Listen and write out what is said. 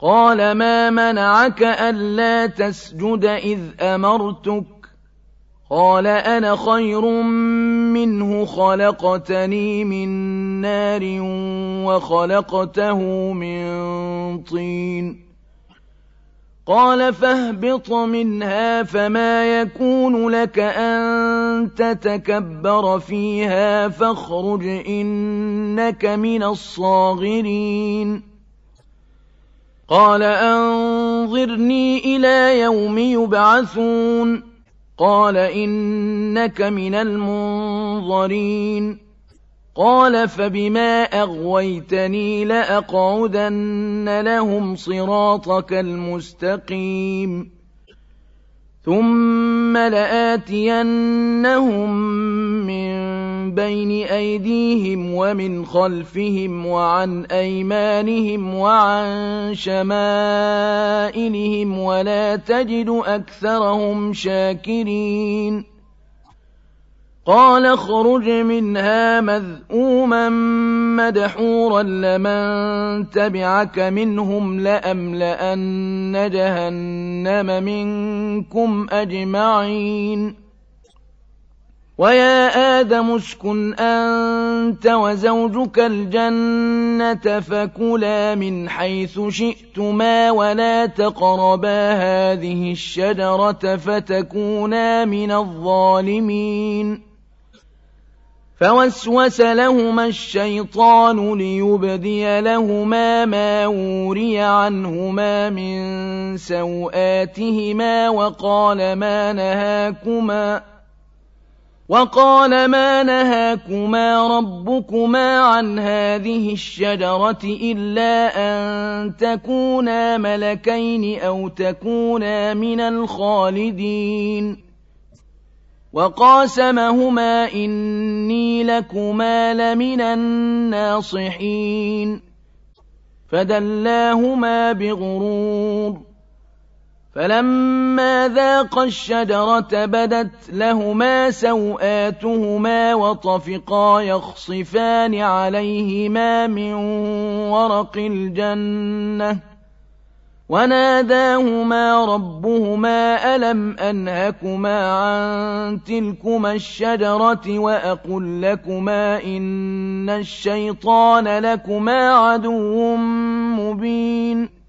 قال ما منعك ألا تسجد إذ أمرتك قال أنا خير منه خلقتني من نار وخلقته من طين قال فاهبط منها فما يكون لك أن تتكبر فيها فاخرج إنك من الصاغرين قال أنظرني إلى يوم يبعثون قال إنك من المنظرين قال فبما أغويتني لأقعدن لهم صراطك المستقيم ثم لآتينهم من بين أيديهم ومن خلفهم وعن أيمانهم وعن شمائلهم ولا تجد أكثرهم شاكرين قال اخرج منها مذءوما مدحورا لمن تبعك منهم لأملأن جهنم منكم أجمعين ويا آدم اسكن أنت وزوجك الجنة فكلا من حيث شئتما ولا تقربا هذه الشجرة فتكونا من الظالمين فوسوس لهما الشيطان ليبدي لهما ما وري عنهما من سوآتهما وقال ما نهاكما ربكما عن هذه الشجرة إلا أن تكونا ملكين أو تكونا من الخالدين وقاسمهما إني لكما لمن الناصحين فدلاهما بغرور فلما ذاقا الشجرة بدت لهما سوآتهما وطفقا يخصفان عليهما من ورق الجنة وناداهما ربهما ألم أنهكما عن تلكما الشجرة وأقل لكما إن الشيطان لكما عدو مبين